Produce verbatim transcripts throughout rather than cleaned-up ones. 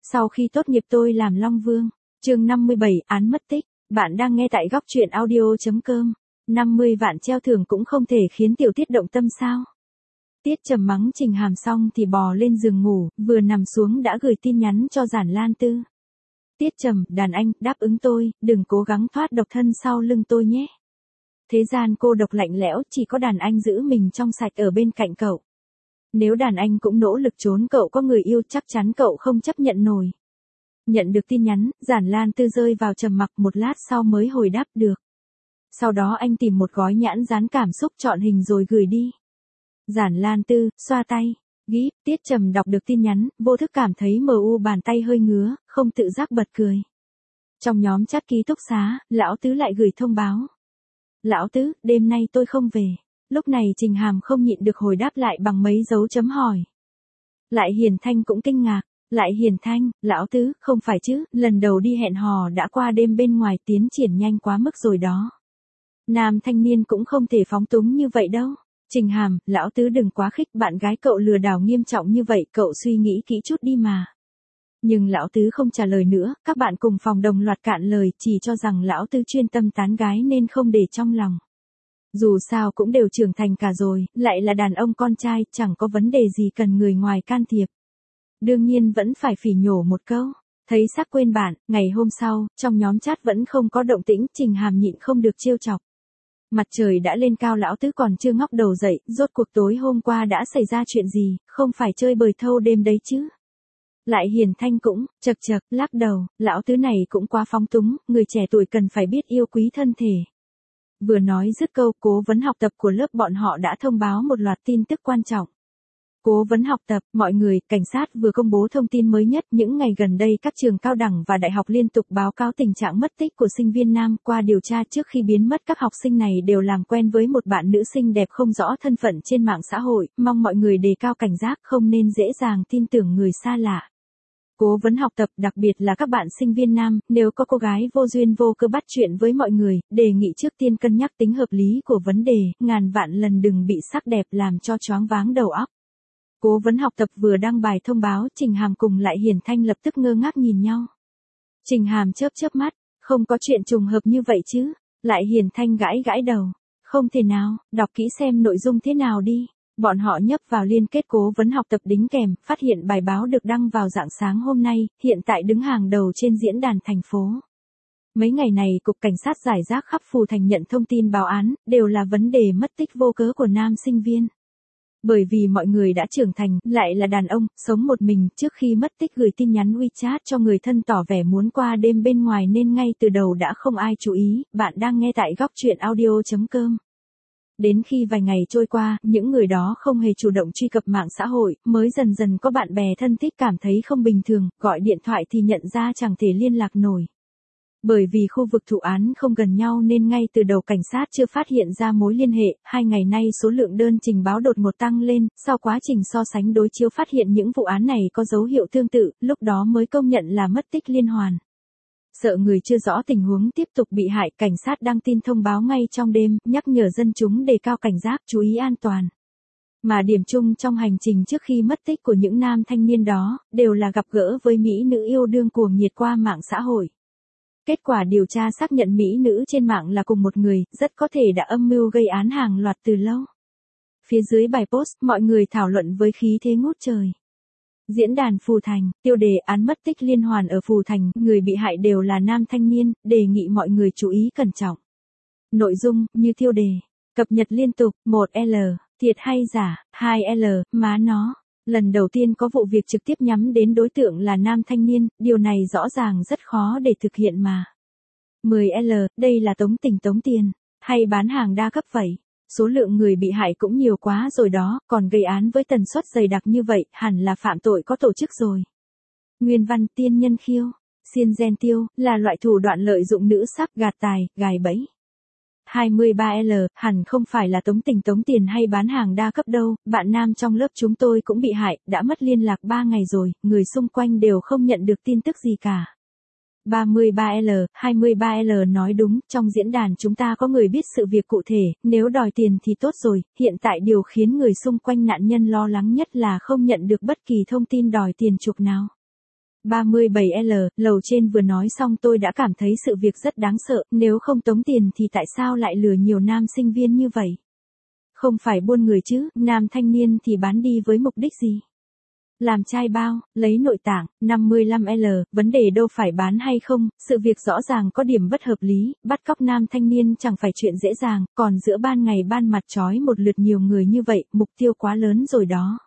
Sau khi tốt nghiệp tôi làm Long Vương. Chương năm mươi bảy, án mất tích. Bạn đang nghe tại góc truyện audio chấm com. năm mươi vạn treo thưởng cũng không thể khiến tiểu Tiết động tâm sao? Tiết Trầm mắng Trình Hàm xong thì bò lên giường ngủ, vừa nằm xuống đã gửi tin nhắn cho Giản Lan Tư. Tiết Trầm, đàn anh, đáp ứng tôi, đừng cố gắng thoát độc thân sau lưng tôi nhé. Thế gian cô độc lạnh lẽo, chỉ có đàn anh giữ mình trong sạch ở bên cạnh cậu. Nếu đàn anh cũng nỗ lực trốn cậu có người yêu chắc chắn cậu không chấp nhận nổi. Nhận được tin nhắn, Giản Lan Tư rơi vào trầm mặc một lát sau mới hồi đáp được. Sau đó anh tìm một gói nhãn dán cảm xúc chọn hình rồi gửi đi. Giản Lan Tư, xoa tay. Gíp, Tiết Trầm đọc được tin nhắn, vô thức cảm thấy mờ u bàn tay hơi ngứa, không tự giác bật cười. Trong nhóm chat ký túc xá, Lão Tứ lại gửi thông báo. Lão Tứ, đêm nay tôi không về. Lúc này Trình Hàm không nhịn được hồi đáp lại bằng mấy dấu chấm hỏi. Lại Hiền Thanh cũng kinh ngạc. Lại Hiền Thanh, Lão Tứ, không phải chứ, lần đầu đi hẹn hò đã qua đêm bên ngoài tiến triển nhanh quá mức rồi đó. Nam thanh niên cũng không thể phóng túng như vậy đâu. Trình Hàm, Lão Tứ đừng quá khích, bạn gái cậu lừa đảo nghiêm trọng như vậy, cậu suy nghĩ kỹ chút đi mà. Nhưng Lão Tứ không trả lời nữa, các bạn cùng phòng đồng loạt cạn lời, chỉ cho rằng Lão Tứ chuyên tâm tán gái nên không để trong lòng. Dù sao cũng đều trưởng thành cả rồi, lại là đàn ông con trai, chẳng có vấn đề gì cần người ngoài can thiệp. Đương nhiên vẫn phải phỉ nhổ một câu. Thấy sắp quên bạn, ngày hôm sau, trong nhóm chat vẫn không có động tĩnh, Trình Hàm nhịn không được trêu chọc. Mặt trời đã lên cao, Lão Tứ còn chưa ngóc đầu dậy, rốt cuộc tối hôm qua đã xảy ra chuyện gì, không phải chơi bời thâu đêm đấy chứ. Lại Hiền Thanh cũng, chật chật, lắc đầu, Lão Tứ này cũng quá phóng túng, người trẻ tuổi cần phải biết yêu quý thân thể. Vừa nói dứt câu, cố vấn học tập của lớp bọn họ đã thông báo một loạt tin tức quan trọng. Cố vấn học tập, mọi người, cảnh sát vừa công bố thông tin mới nhất, những ngày gần đây các trường cao đẳng và đại học liên tục báo cáo tình trạng mất tích của sinh viên nam, qua điều tra trước khi biến mất các học sinh này đều làm quen với một bạn nữ xinh đẹp không rõ thân phận trên mạng xã hội, mong mọi người đề cao cảnh giác, không nên dễ dàng tin tưởng người xa lạ. Cố vấn học tập, đặc biệt là các bạn sinh viên nam, nếu có cô gái vô duyên vô cớ bắt chuyện với mọi người, đề nghị trước tiên cân nhắc tính hợp lý của vấn đề, ngàn vạn lần đừng bị sắc đẹp làm cho choáng váng đầu óc. Cố vấn học tập vừa đăng bài thông báo, Trình Hàm cùng Lại Hiền Thanh lập tức ngơ ngác nhìn nhau. Trình Hàm chớp chớp mắt, không có chuyện trùng hợp như vậy chứ. Lại Hiền Thanh gãi gãi đầu, không thể nào, đọc kỹ xem nội dung thế nào đi. Bọn họ nhấp vào liên kết cố vấn học tập đính kèm, phát hiện bài báo được đăng vào rạng sáng hôm nay, hiện tại đứng hàng đầu trên diễn đàn thành phố. Mấy ngày này Cục Cảnh sát rải rác khắp Phù Thành nhận thông tin báo án, đều là vấn đề mất tích vô cớ của nam sinh viên. Bởi vì mọi người đã trưởng thành, lại là đàn ông, sống một mình, trước khi mất tích gửi tin nhắn WeChat cho người thân tỏ vẻ muốn qua đêm bên ngoài nên ngay từ đầu đã không ai chú ý. Bạn đang nghe tại góc truyện audio chấm com. Đến khi vài ngày trôi qua, những người đó không hề chủ động truy cập mạng xã hội, mới dần dần có bạn bè thân thích cảm thấy không bình thường, gọi điện thoại thì nhận ra chẳng thể liên lạc nổi. Bởi vì khu vực thụ án không gần nhau nên ngay từ đầu cảnh sát chưa phát hiện ra mối liên hệ, hai ngày nay số lượng đơn trình báo đột ngột tăng lên, sau quá trình so sánh đối chiếu phát hiện những vụ án này có dấu hiệu tương tự, lúc đó mới công nhận là mất tích liên hoàn. Sợ người chưa rõ tình huống tiếp tục bị hại, cảnh sát đăng tin thông báo ngay trong đêm, nhắc nhở dân chúng đề cao cảnh giác, chú ý an toàn. Mà điểm chung trong hành trình trước khi mất tích của những nam thanh niên đó, đều là gặp gỡ với mỹ nữ yêu đương cuồng nhiệt qua mạng xã hội. Kết quả điều tra xác nhận mỹ nữ trên mạng là cùng một người, rất có thể đã âm mưu gây án hàng loạt từ lâu. Phía dưới bài post, mọi người thảo luận với khí thế ngút trời. Diễn đàn Phù Thành, tiêu đề án mất tích liên hoàn ở Phù Thành, người bị hại đều là nam thanh niên, đề nghị mọi người chú ý cẩn trọng. Nội dung, như tiêu đề, cập nhật liên tục, một L, thiệt hay giả, hai L, má nó. Lần đầu tiên có vụ việc trực tiếp nhắm đến đối tượng là nam thanh niên, điều này rõ ràng rất khó để thực hiện mà. mười L, đây là tống tình tống tiền, hay bán hàng đa cấp vậy? Số lượng người bị hại cũng nhiều quá rồi đó, còn gây án với tần suất dày đặc như vậy, hẳn là phạm tội có tổ chức rồi. Nguyên văn tiên nhân khiêu, xiên gen tiêu, là loại thủ đoạn lợi dụng nữ sắc gạt tài, gài bẫy. hai mươi ba L, hẳn không phải là tống tình tống tiền hay bán hàng đa cấp đâu, bạn nam trong lớp chúng tôi cũng bị hại, đã mất liên lạc ba ngày rồi, người xung quanh đều không nhận được tin tức gì cả. ba mươi ba L, hai mươi ba L nói đúng, trong diễn đàn chúng ta có người biết sự việc cụ thể, nếu đòi tiền thì tốt rồi, hiện tại điều khiến người xung quanh nạn nhân lo lắng nhất là không nhận được bất kỳ thông tin đòi tiền chuộc nào. ba mươi bảy L, lầu trên vừa nói xong tôi đã cảm thấy sự việc rất đáng sợ, nếu không tống tiền thì tại sao lại lừa nhiều nam sinh viên như vậy? Không phải buôn người chứ, nam thanh niên thì bán đi với mục đích gì? Làm chai bao, lấy nội tạng, năm mươi lăm L, vấn đề đâu phải bán hay không, sự việc rõ ràng có điểm bất hợp lý, bắt cóc nam thanh niên chẳng phải chuyện dễ dàng, còn giữa ban ngày ban mặt trói một lượt nhiều người như vậy, mục tiêu quá lớn rồi đó.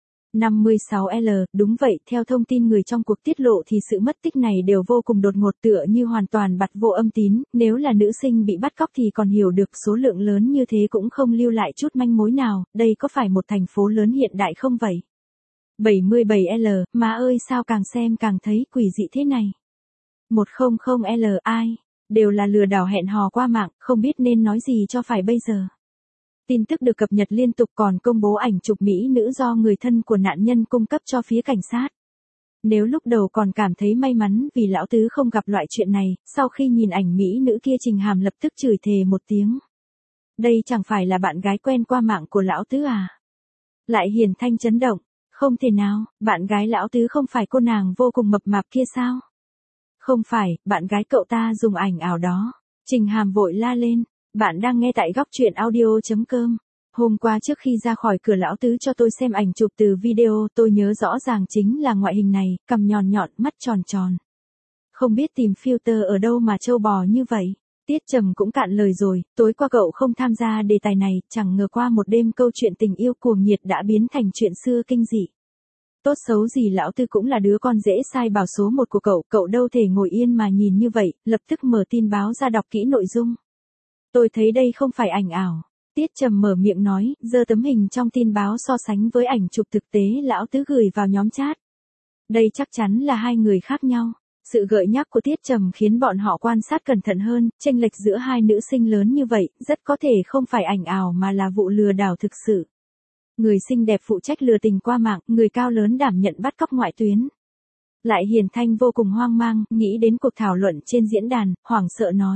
năm mươi sáu L, đúng vậy, theo thông tin người trong cuộc tiết lộ thì sự mất tích này đều vô cùng đột ngột tựa như hoàn toàn bặt vô âm tín, nếu là nữ sinh bị bắt cóc thì còn hiểu được số lượng lớn như thế cũng không lưu lại chút manh mối nào, đây có phải một thành phố lớn hiện đại không vậy? bảy mươi bảy L, má ơi sao càng xem càng thấy quỷ dị thế này. một trăm L, ai? Đều là lừa đảo hẹn hò qua mạng, không biết nên nói gì cho phải bây giờ. Tin tức được cập nhật liên tục còn công bố ảnh chụp mỹ nữ do người thân của nạn nhân cung cấp cho phía cảnh sát. Nếu lúc đầu còn cảm thấy may mắn vì lão tứ không gặp loại chuyện này, sau khi nhìn ảnh mỹ nữ kia Trình Hàm lập tức chửi thề một tiếng. Đây chẳng phải là bạn gái quen qua mạng của lão tứ à? Lại Hiền Thanh chấn động. Không thể nào, bạn gái lão tứ không phải cô nàng vô cùng mập mạp kia sao? Không phải, bạn gái cậu ta dùng ảnh ảo đó. Trình Hàm vội la lên. Bạn đang nghe tại góc truyện audio.com. Hôm qua trước khi ra khỏi cửa lão tứ cho tôi xem ảnh chụp từ video, tôi nhớ rõ ràng chính là ngoại hình này, cằm nhọn nhọn, mắt tròn tròn. Không biết tìm filter ở đâu mà trâu bò như vậy. Tiết Trầm cũng cạn lời rồi, tối qua cậu không tham gia đề tài này, chẳng ngờ qua một đêm câu chuyện tình yêu cuồng nhiệt đã biến thành chuyện xưa kinh dị. Tốt xấu gì lão tư cũng là đứa con dễ sai bảo số một của cậu, cậu đâu thể ngồi yên mà nhìn như vậy, lập tức mở tin báo ra đọc kỹ nội dung. Tôi thấy đây không phải ảnh ảo. Tiết Trầm mở miệng nói, giơ tấm hình trong tin báo so sánh với ảnh chụp thực tế lão tứ gửi vào nhóm chat. Đây chắc chắn là hai người khác nhau. Sự gợi nhắc của Tiết Trầm khiến bọn họ quan sát cẩn thận hơn, chênh lệch giữa hai nữ sinh lớn như vậy, rất có thể không phải ảnh ảo mà là vụ lừa đảo thực sự. Người xinh đẹp phụ trách lừa tình qua mạng, người cao lớn đảm nhận bắt cóc ngoại tuyến. Lại Hiền Thanh vô cùng hoang mang, nghĩ đến cuộc thảo luận trên diễn đàn, hoảng sợ nói.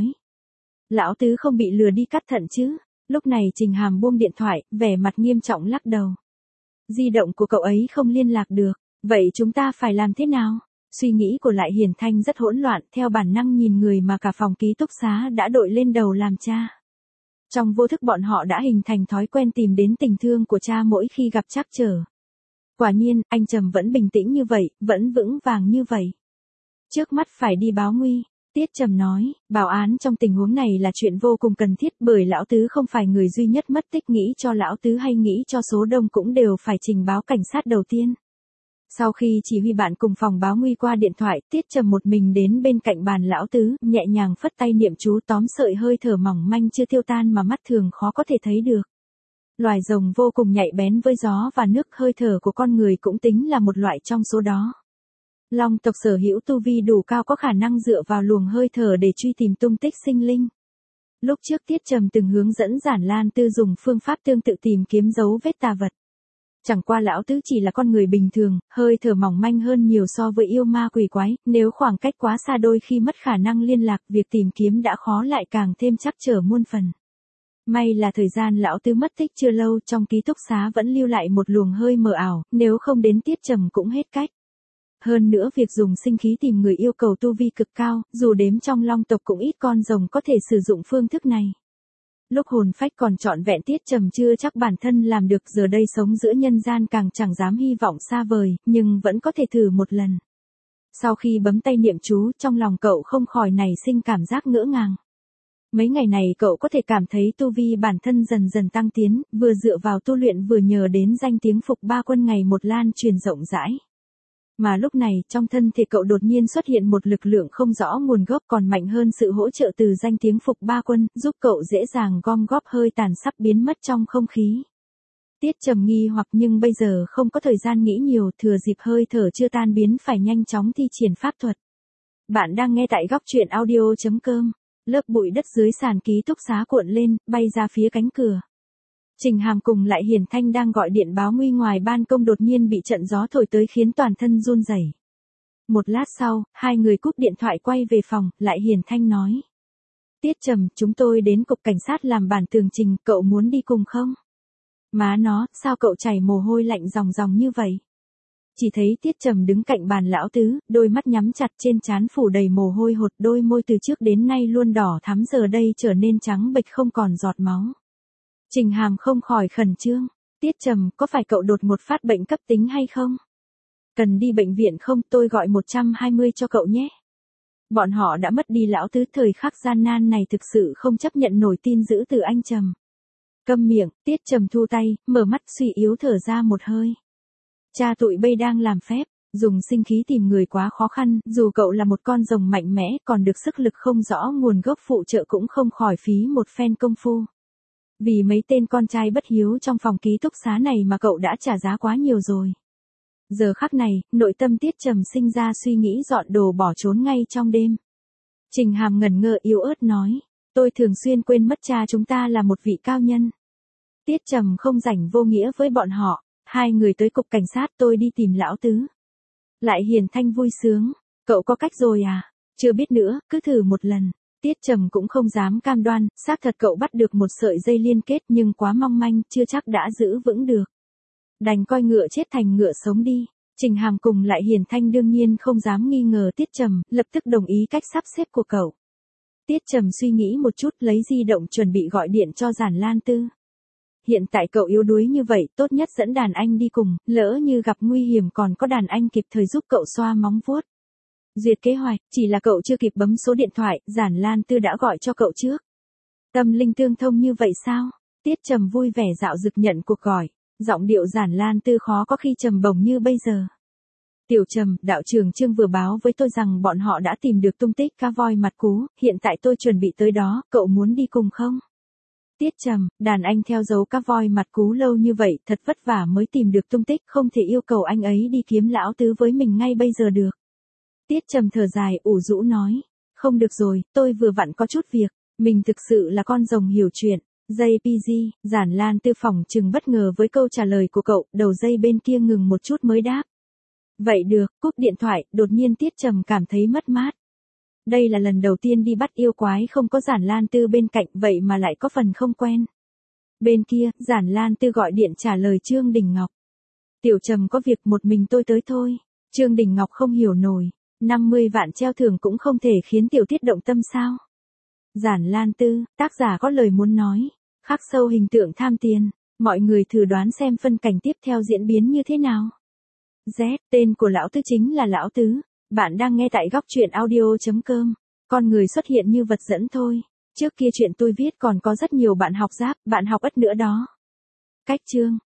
Lão tứ không bị lừa đi cắt thận chứ? Lúc này Trình Hàm buông điện thoại, vẻ mặt nghiêm trọng lắc đầu. Di động của cậu ấy không liên lạc được, vậy chúng ta phải làm thế nào? Suy nghĩ của Lại Hiền Thanh rất hỗn loạn, theo bản năng nhìn người mà cả phòng ký túc xá đã đội lên đầu làm cha. Trong vô thức bọn họ đã hình thành thói quen tìm đến tình thương của cha mỗi khi gặp trắc trở. Quả nhiên, anh Trầm vẫn bình tĩnh như vậy, vẫn vững vàng như vậy. Trước mắt phải đi báo nguy. Tiết Trầm nói, báo án trong tình huống này là chuyện vô cùng cần thiết bởi lão tứ không phải người duy nhất mất tích, nghĩ cho lão tứ hay nghĩ cho số đông cũng đều phải trình báo cảnh sát đầu tiên. Sau khi chỉ huy bạn cùng phòng báo nguy qua điện thoại, Tiết Trầm một mình đến bên cạnh bàn lão tứ, nhẹ nhàng phất tay niệm chú tóm sợi hơi thở mỏng manh chưa tiêu tan mà mắt thường khó có thể thấy được. Loài rồng vô cùng nhạy bén với gió và nước, hơi thở của con người cũng tính là một loại trong số đó. Long tộc sở hữu tu vi đủ cao có khả năng dựa vào luồng hơi thở để truy tìm tung tích sinh linh. Lúc trước Tiết Trầm từng hướng dẫn Giản Lan Tư dùng phương pháp tương tự tìm kiếm dấu vết tà vật. Chẳng qua lão tứ chỉ là con người bình thường, hơi thở mỏng manh hơn nhiều so với yêu ma quỷ quái, nếu khoảng cách quá xa đôi khi mất khả năng liên lạc, việc tìm kiếm đã khó lại càng thêm trắc trở muôn phần. May là thời gian lão tứ mất tích chưa lâu, trong ký túc xá vẫn lưu lại một luồng hơi mờ ảo, nếu không đến Tiết Trầm cũng hết cách. Hơn nữa việc dùng sinh khí tìm người yêu cầu tu vi cực cao, dù đếm trong long tộc cũng ít con rồng có thể sử dụng phương thức này. Lúc hồn phách còn trọn vẹn Tiết Trầm chưa chắc bản thân làm được, giờ đây sống giữa nhân gian càng chẳng dám hy vọng xa vời, nhưng vẫn có thể thử một lần. Sau khi bấm tay niệm chú, trong lòng cậu không khỏi nảy sinh cảm giác ngỡ ngàng. Mấy ngày này cậu có thể cảm thấy tu vi bản thân dần dần tăng tiến, vừa dựa vào tu luyện vừa nhờ đến danh tiếng Phục Ba Quân ngày một lan truyền rộng rãi. Mà lúc này, trong thân thể cậu đột nhiên xuất hiện một lực lượng không rõ nguồn gốc còn mạnh hơn sự hỗ trợ từ danh tiếng Phục Ba Quân, giúp cậu dễ dàng gom góp hơi tàn sắp biến mất trong không khí. Tiết Trầm nghi hoặc nhưng bây giờ không có thời gian nghĩ nhiều, thừa dịp hơi thở chưa tan biến phải nhanh chóng thi triển pháp thuật. Bạn đang nghe tại góc truyện audio.com. Lớp bụi đất dưới sàn ký túc xá cuộn lên, bay ra phía cánh cửa. Trình Hàm cùng Lại Hiền Thanh đang gọi điện báo nguy ngoài ban công đột nhiên bị trận gió thổi tới khiến toàn thân run rẩy. Một lát sau, hai người cúp điện thoại quay về phòng, Lại Hiền Thanh nói. Tiết Trầm, chúng tôi đến cục cảnh sát làm bản tường trình, cậu muốn đi cùng không? Má nó, sao cậu chảy mồ hôi lạnh ròng ròng như vậy? chỉ thấy Tiết Trầm đứng cạnh bàn lão tứ, đôi mắt nhắm chặt, trên trán phủ đầy mồ hôi hột, đôi môi từ trước đến nay luôn đỏ thắm giờ đây trở nên trắng bệch không còn giọt máu. Trình Hàm không khỏi khẩn trương. Tiết Trầm, có phải cậu đột một phát bệnh cấp tính hay không? Cần đi bệnh viện không? Tôi gọi một trăm hai mươi cho cậu nhé. Bọn họ đã mất đi lão tứ, thời khắc gian nan này thực sự không chấp nhận nổi tin dữ từ anh Trầm. Câm miệng, Tiết Trầm thu tay, mở mắt suy yếu thở ra một hơi. Cha tụi bây đang làm phép, dùng sinh khí tìm người quá khó khăn, dù cậu là một con rồng mạnh mẽ, còn được sức lực không rõ nguồn gốc phụ trợ cũng không khỏi phí một phen công phu. Vì mấy tên con trai bất hiếu trong phòng ký túc xá này mà cậu đã trả giá quá nhiều rồi. Giờ khắc này, nội tâm Tiết Trầm sinh ra suy nghĩ dọn đồ bỏ trốn ngay trong đêm. Trình Hàm ngẩn ngơ yếu ớt nói, tôi thường xuyên quên mất cha chúng ta là một vị cao nhân. Tiết Trầm không rảnh vô nghĩa với bọn họ, hai người tới cục cảnh sát, tôi đi tìm lão tứ. Lại Hiền Thanh vui sướng, cậu có cách rồi à? Chưa biết nữa, cứ thử một lần. Tiết Trầm cũng không dám cam đoan, xác thật cậu bắt được một sợi dây liên kết nhưng quá mong manh, chưa chắc đã giữ vững được. Đành coi ngựa chết thành ngựa sống đi. Trình Hàm cùng Lại Hiền Thanh đương nhiên không dám nghi ngờ Tiết Trầm, lập tức đồng ý cách sắp xếp của cậu. Tiết Trầm suy nghĩ một chút, lấy di động chuẩn bị gọi điện cho Giản Lan Tư. Hiện tại cậu yếu đuối như vậy, tốt nhất dẫn đàn anh đi cùng, lỡ như gặp nguy hiểm còn có đàn anh kịp thời giúp cậu xoa móng vuốt. Duyệt kế hoạch, chỉ là cậu chưa kịp bấm số điện thoại, Giản Lan Tư đã gọi cho cậu trước. Tâm linh tương thông như vậy sao? Tiết Trầm vui vẻ dạo dực nhận cuộc gọi, giọng điệu Giản Lan Tư khó có khi trầm bổng như bây giờ. Tiểu Trầm, đạo trưởng Trương vừa báo với tôi rằng bọn họ đã tìm được tung tích cá voi mặt cú, hiện tại tôi chuẩn bị tới đó, cậu muốn đi cùng không? Tiết Trầm, đàn anh theo dấu cá voi mặt cú lâu như vậy, thật vất vả mới tìm được tung tích, không thể yêu cầu anh ấy đi kiếm lão tứ với mình ngay bây giờ được. Tiết Trầm thở dài, ủ rũ nói, không được rồi, tôi vừa vặn có chút việc, mình thực sự là con rồng hiểu chuyện. Dây pê giê, Giản Lan Tư phòng chừng bất ngờ với câu trả lời của cậu, đầu dây bên kia ngừng một chút mới đáp. Vậy được, cúp điện thoại, đột nhiên Tiết Trầm cảm thấy mất mát. Đây là lần đầu tiên đi bắt yêu quái không có Giản Lan Tư bên cạnh, vậy mà lại có phần không quen. Bên kia, Giản Lan Tư gọi điện trả lời Trương Đình Ngọc. Tiểu Trầm có việc, một mình tôi tới thôi. Trương Đình Ngọc không hiểu nổi, năm mươi vạn treo thưởng cũng không thể khiến tiểu Tiết động tâm sao? Giản Lan Tư, tác giả có lời muốn nói, khắc sâu hình tượng tham tiền, mọi người thử đoán xem phân cảnh tiếp theo diễn biến như thế nào. Z, tên của lão tứ chính là lão tứ, bạn đang nghe tại góc truyện audio chấm com, con người xuất hiện như vật dẫn thôi, trước kia chuyện tôi viết còn có rất nhiều bạn học giáp, bạn học ất nữa đó. Cách chương